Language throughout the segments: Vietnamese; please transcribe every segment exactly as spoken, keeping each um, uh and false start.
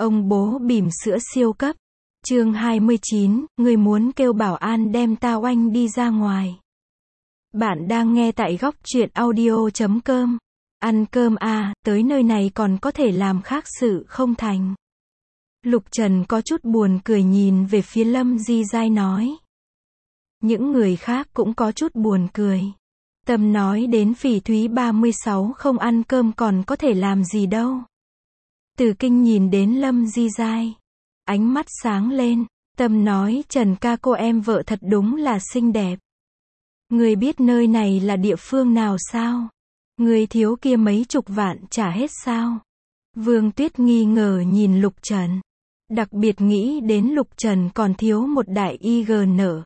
Ông bố bỉm sữa siêu cấp. Chương hai mươi chín, người muốn kêu bảo an đem ta oanh đi ra ngoài. Bạn đang nghe tại góc truyện audio chấm com. Ăn cơm à, tới nơi này còn có thể làm khác sự không thành. Lục Trần có chút buồn cười nhìn về phía Lâm Di Giai nói. Những người khác cũng có chút buồn cười. Tâm nói đến Phỉ Thúy ba mươi sáu không ăn cơm còn có thể làm gì đâu. Từ Kinh nhìn đến Lâm Di Giai. Ánh mắt sáng lên. Tâm nói Trần ca cô em vợ thật đúng là xinh đẹp. Người biết nơi này là địa phương nào sao? Người thiếu kia mấy chục vạn trả hết sao? Vương Tuyết nghi ngờ nhìn Lục Trần. Đặc biệt nghĩ đến Lục Trần còn thiếu một đại i giê en.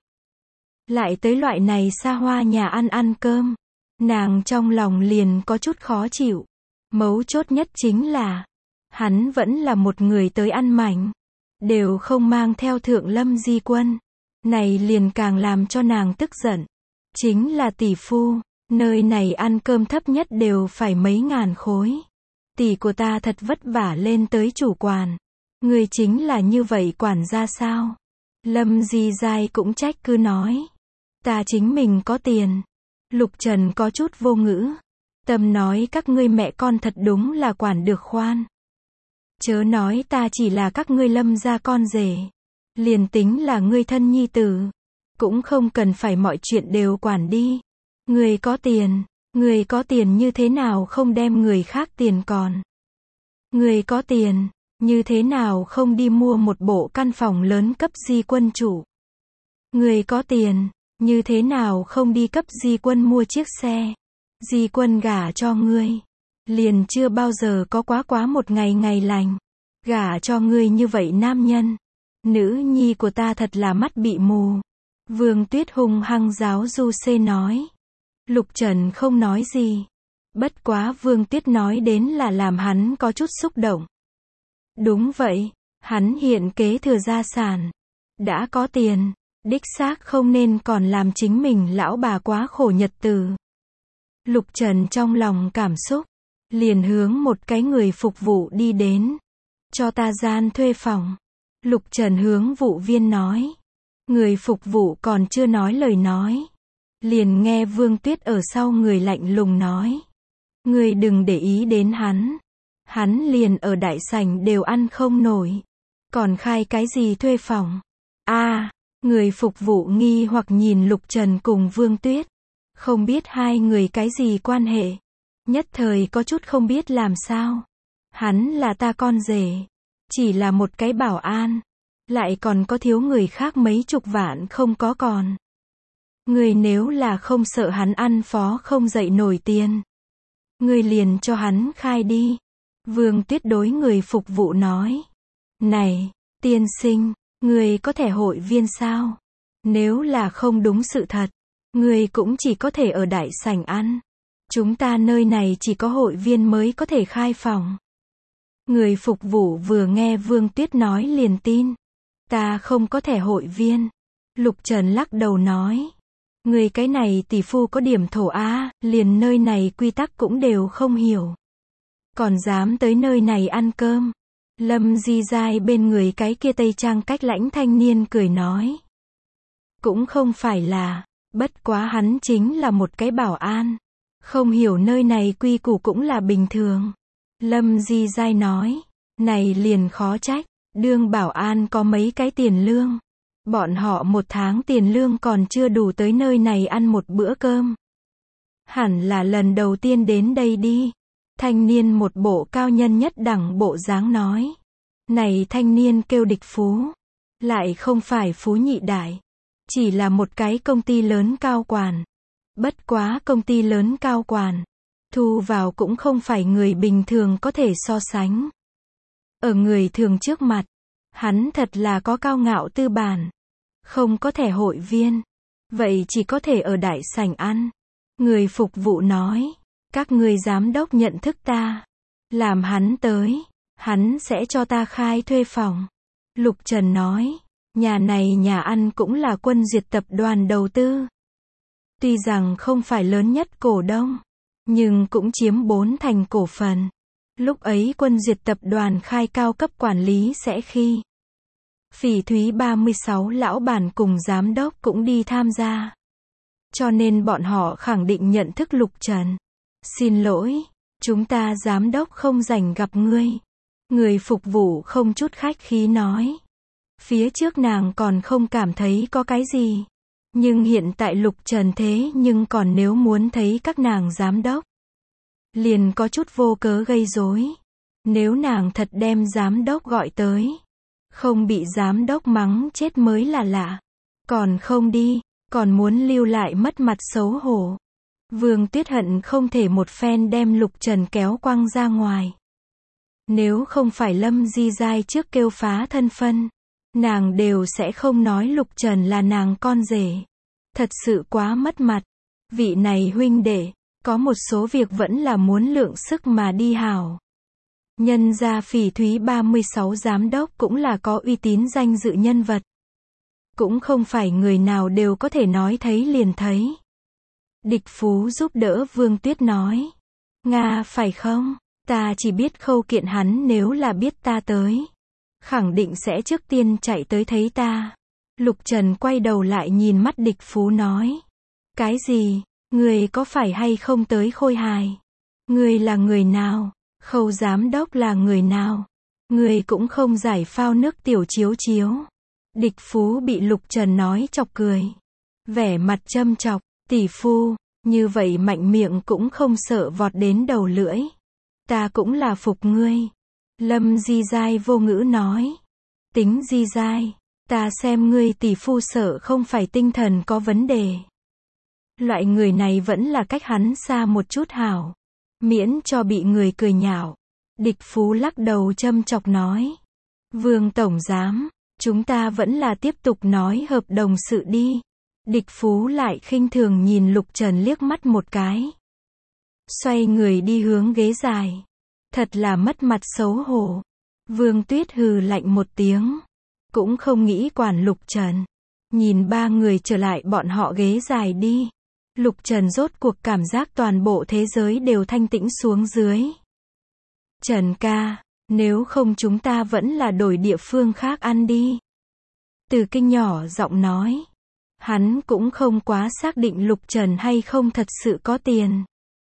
Lại tới loại này xa hoa nhà ăn ăn cơm. Nàng trong lòng liền có chút khó chịu. Mấu chốt nhất chính là hắn vẫn là một người tới ăn mảnh. Đều không mang theo Thượng Lâm Di Quân. Này liền càng làm cho nàng tức giận. Chính là tỷ phu. Nơi này ăn cơm thấp nhất đều phải mấy ngàn khối. Tỷ của ta thật vất vả lên tới chủ quản. Người chính là như vậy quản gia sao? Lâm Di Giai cũng trách cứ nói. Ta chính mình có tiền. Lục Trần có chút vô ngữ. Tâm nói các ngươi mẹ con thật đúng là quản được khoan. Chớ nói ta chỉ là các ngươi Lâm gia con rể. Liền tính là ngươi thân nhi tử. Cũng không cần phải mọi chuyện đều quản đi. Người có tiền. Người có tiền như thế nào không đem người khác tiền còn. Người có tiền. Như thế nào không đi mua một bộ căn phòng lớn cấp Di Quân chủ. Người có tiền. Như thế nào không đi cấp Di Quân mua chiếc xe. Di Quân gả cho ngươi. Liền chưa bao giờ có quá quá một ngày ngày lành. Gả cho ngươi như vậy nam nhân. Nữ nhi của ta thật là mắt bị mù. Vương Tuyết hung hăng giáo du xê nói. Lục Trần không nói gì. Bất quá Vương Tuyết nói đến là làm hắn có chút xúc động. Đúng vậy. Hắn hiện kế thừa gia sản. Đã có tiền. Đích xác không nên còn làm chính mình lão bà quá khổ nhật từ. Lục Trần trong lòng cảm xúc. Liền hướng một cái người phục vụ đi đến. Cho ta gian thuê phòng. Lục Trần hướng vụ viên nói. Người phục vụ còn chưa nói lời nói. Liền nghe Vương Tuyết ở sau người lạnh lùng nói. Người đừng để ý đến hắn. Hắn liền ở đại sảnh đều ăn không nổi. Còn khai cái gì thuê phòng? A, người phục vụ nghi hoặc nhìn Lục Trần cùng Vương Tuyết. Không biết hai người cái gì quan hệ. Nhất thời có chút không biết làm sao. Hắn là ta con rể. Chỉ là một cái bảo an. Lại còn có thiếu người khác mấy chục vạn không có còn. Người nếu là không sợ hắn ăn phó không dậy nổi tiền. Người liền cho hắn khai đi. Vương Tuyết đối người phục vụ nói. Này, tiên sinh, người có thẻ hội viên sao? Nếu là không đúng sự thật, người cũng chỉ có thể ở đại sảnh ăn. Chúng ta nơi này chỉ có hội viên mới có thể khai phòng. Người phục vụ vừa nghe Vương Tuyết nói liền tin. Ta không có thẻ hội viên. Lục Trần lắc đầu nói. Người cái này tỷ phu có điểm thổ á, liền nơi này quy tắc cũng đều không hiểu. Còn dám tới nơi này ăn cơm. Lâm Di Giai bên người cái kia tây trang cách lãnh thanh niên cười nói. Cũng không phải là, bất quá hắn chính là một cái bảo an. Không hiểu nơi này quy củ cũng là bình thường. Lâm Di Giai nói. Này liền khó trách. Đương bảo an có mấy cái tiền lương. Bọn họ một tháng tiền lương còn chưa đủ tới nơi này ăn một bữa cơm. Hẳn là lần đầu tiên đến đây đi. Thanh niên một bộ cao nhân nhất đẳng bộ dáng nói. Này thanh niên kêu Địch Phú. Lại không phải Phú nhị đại. Chỉ là một cái công ty lớn cao quản. Bất quá công ty lớn cao quản. Thu vào cũng không phải người bình thường có thể so sánh. Ở người thường trước mặt. Hắn thật là có cao ngạo tư bản. Không có thẻ hội viên. Vậy chỉ có thể ở đại sảnh ăn. Người phục vụ nói. Các người giám đốc nhận thức ta. Làm hắn tới. Hắn sẽ cho ta khai thuê phòng. Lục Trần nói. Nhà này nhà ăn cũng là Quân Duyệt tập đoàn đầu tư. Tuy rằng không phải lớn nhất cổ đông. Nhưng cũng chiếm bốn thành cổ phần. Lúc ấy Quân Duyệt tập đoàn khai cao cấp quản lý sẽ khi Phỉ Thúy ba mươi sáu lão bản cùng giám đốc cũng đi tham gia. Cho nên bọn họ khẳng định nhận thức Lục Trần. Xin lỗi, chúng ta giám đốc không rảnh gặp ngươi. Người phục vụ không chút khách khí nói. Phía trước nàng còn không cảm thấy có cái gì. Nhưng hiện tại Lục Trần thế nhưng còn nếu muốn thấy các nàng giám đốc. Liền có chút vô cớ gây rối. Nếu nàng thật đem giám đốc gọi tới. Không bị giám đốc mắng chết mới là lạ. Còn không đi, còn muốn lưu lại mất mặt xấu hổ. Vương Tuyết hận không thể một phen đem Lục Trần kéo quăng ra ngoài. Nếu không phải Lâm Di Giai trước kêu phá thân phân, nàng đều sẽ không nói Lục Trần là nàng con rể. Thật sự quá mất mặt. Vị này huynh đệ, có một số việc vẫn là muốn lượng sức mà đi hảo. Nhân gia Phỉ Thúy ba mươi sáu giám đốc cũng là có uy tín danh dự nhân vật. Cũng không phải người nào đều có thể nói thấy liền thấy. Địch Phú giúp đỡ Vương Tuyết nói. Nga phải không? Ta chỉ biết khâu kiện hắn nếu là biết ta tới. Khẳng định sẽ trước tiên chạy tới thấy ta. Lục Trần quay đầu lại nhìn mắt Địch Phú nói. Cái gì? Người có phải hay không tới Khôi Hài? Người là người nào? Khâu giám đốc là người nào? Người cũng không giải phao nước tiểu chiếu chiếu. Địch Phú bị Lục Trần nói chọc cười. Vẻ mặt châm chọc, tỷ phu, như vậy mạnh miệng cũng không sợ vọt đến đầu lưỡi. Ta cũng là phục ngươi. Lâm Di Giai vô ngữ nói. Tính Di Giai, ta xem ngươi tỷ phu sợ không phải tinh thần có vấn đề. Loại người này vẫn là cách hắn xa một chút hảo. Miễn cho bị người cười nhạo. Địch Phú lắc đầu châm chọc nói. Vương Tổng Giám, chúng ta vẫn là tiếp tục nói hợp đồng sự đi. Địch Phú lại khinh thường nhìn Lục Trần liếc mắt một cái. Xoay người đi hướng ghế dài. Thật là mất mặt xấu hổ. Vương Tuyết hừ lạnh một tiếng. Cũng không nghĩ quản Lục Trần. Nhìn ba người trở lại bọn họ ghế dài đi. Lục Trần rốt cuộc cảm giác toàn bộ thế giới đều thanh tĩnh xuống dưới. Trần ca, nếu không chúng ta vẫn là đổi địa phương khác ăn đi. Từ Kinh nhỏ giọng nói. Hắn cũng không quá xác định Lục Trần hay không thật sự có tiền.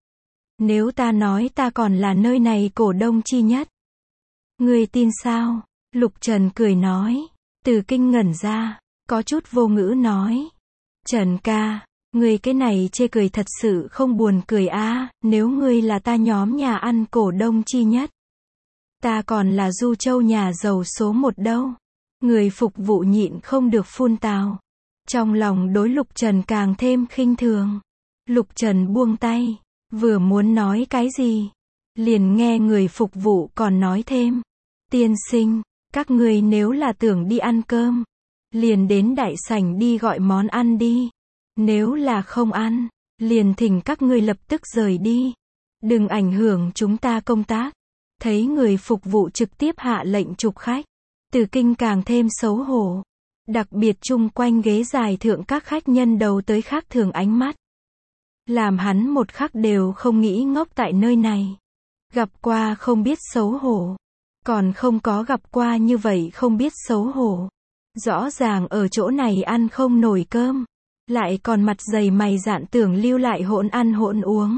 Nếu ta nói ta còn là nơi này cổ đông chi nhất. Ngươi tin sao? Lục Trần cười nói. Từ Kinh ngẩn ra, có chút vô ngữ nói. Trần ca, ngươi cái này chê cười thật sự không buồn cười a, à, nếu ngươi là ta nhóm nhà ăn cổ đông chi nhất. Ta còn là Du Châu nhà giàu số một đâu. Người phục vụ nhịn không được phun tào. Trong lòng đối Lục Trần càng thêm khinh thường. Lục Trần buông tay, vừa muốn nói cái gì, liền nghe người phục vụ còn nói thêm. Tiên sinh, các ngươi nếu là tưởng đi ăn cơm, liền đến đại sảnh đi gọi món ăn đi. Nếu là không ăn, liền thỉnh các ngươi lập tức rời đi. Đừng ảnh hưởng chúng ta công tác. Thấy người phục vụ trực tiếp hạ lệnh trục khách. Từ Kinh càng thêm xấu hổ. Đặc biệt chung quanh ghế dài thượng các khách nhân đầu tới khác thường ánh mắt. Làm hắn một khắc đều không nghĩ ngốc tại nơi này. Gặp qua không biết xấu hổ. Còn không có gặp qua như vậy không biết xấu hổ. Rõ ràng ở chỗ này ăn không nổi cơm. Lại còn mặt dày mày dạn tưởng lưu lại hỗn ăn hỗn uống.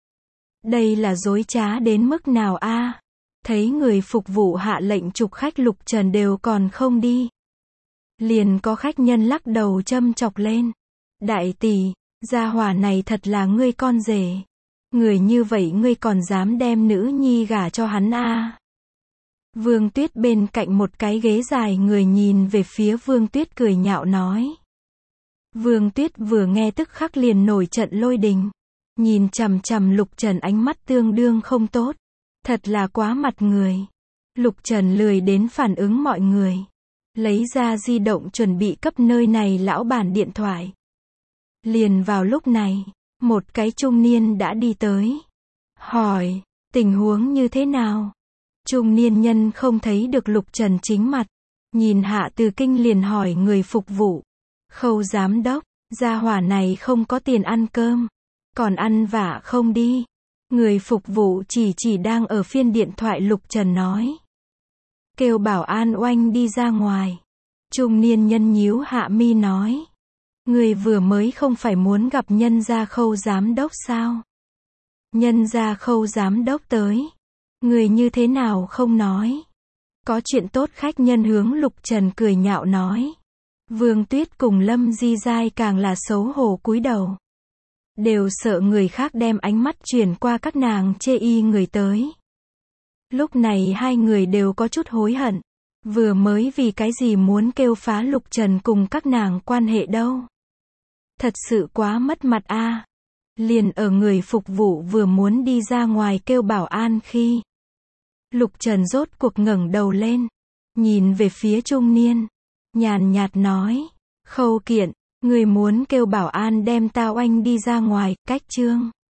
Đây là dối trá đến mức nào a? Thấy người phục vụ hạ lệnh trục khách, Lục Trần đều còn không đi. Liền có khách nhân lắc đầu châm chọc lên. Đại tỷ, gia hỏa này thật là ngươi con rể. Người như vậy ngươi còn dám đem nữ nhi gả cho hắn a? Vương Tuyết bên cạnh một cái ghế dài người nhìn về phía Vương Tuyết cười nhạo nói. Vương Tuyết vừa nghe tức khắc liền nổi trận lôi đình. Nhìn chằm chằm Lục Trần ánh mắt tương đương không tốt. Thật là quá mặt người. Lục Trần lười đến phản ứng mọi người. Lấy ra di động chuẩn bị cấp nơi này lão bản điện thoại. Liền vào lúc này, một cái trung niên đã đi tới. Hỏi, tình huống như thế nào? Trung niên nhân không thấy được Lục Trần chính mặt. Nhìn Hạ Từ Kinh liền hỏi người phục vụ. Khâu giám đốc, gia hỏa này không có tiền ăn cơm. Còn ăn vạ không đi. Người phục vụ chỉ chỉ đang ở phiên điện thoại Lục Trần nói. Kêu bảo an oanh đi ra ngoài. Trung niên nhân nhíu hạ mi nói. Người vừa mới không phải muốn gặp Nhân Gia Khâu giám đốc sao? Nhân Gia Khâu giám đốc tới. Người như thế nào không nói? Có chuyện tốt khách nhân hướng Lục Trần cười nhạo nói. Vương Tuyết cùng Lâm Di Giai càng là xấu hổ cúi đầu. Đều sợ người khác đem ánh mắt chuyển qua các nàng chê y người tới. Lúc này hai người đều có chút hối hận. Vừa mới vì cái gì muốn kêu phá Lục Trần cùng các nàng quan hệ đâu. Thật sự quá mất mặt a. À. Liền ở người phục vụ vừa muốn đi ra ngoài kêu bảo an khi. Lục Trần rốt cuộc ngẩng đầu lên. Nhìn về phía trung niên. Nhàn nhạt nói. Khâu Kiện, người muốn kêu bảo an đem ta oanh đi ra ngoài, cách chương.